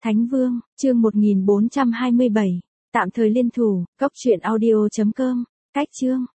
Thánh Vương, chương 1427, tạm thời liên thủ, cốc truyện audio.com, cách chương.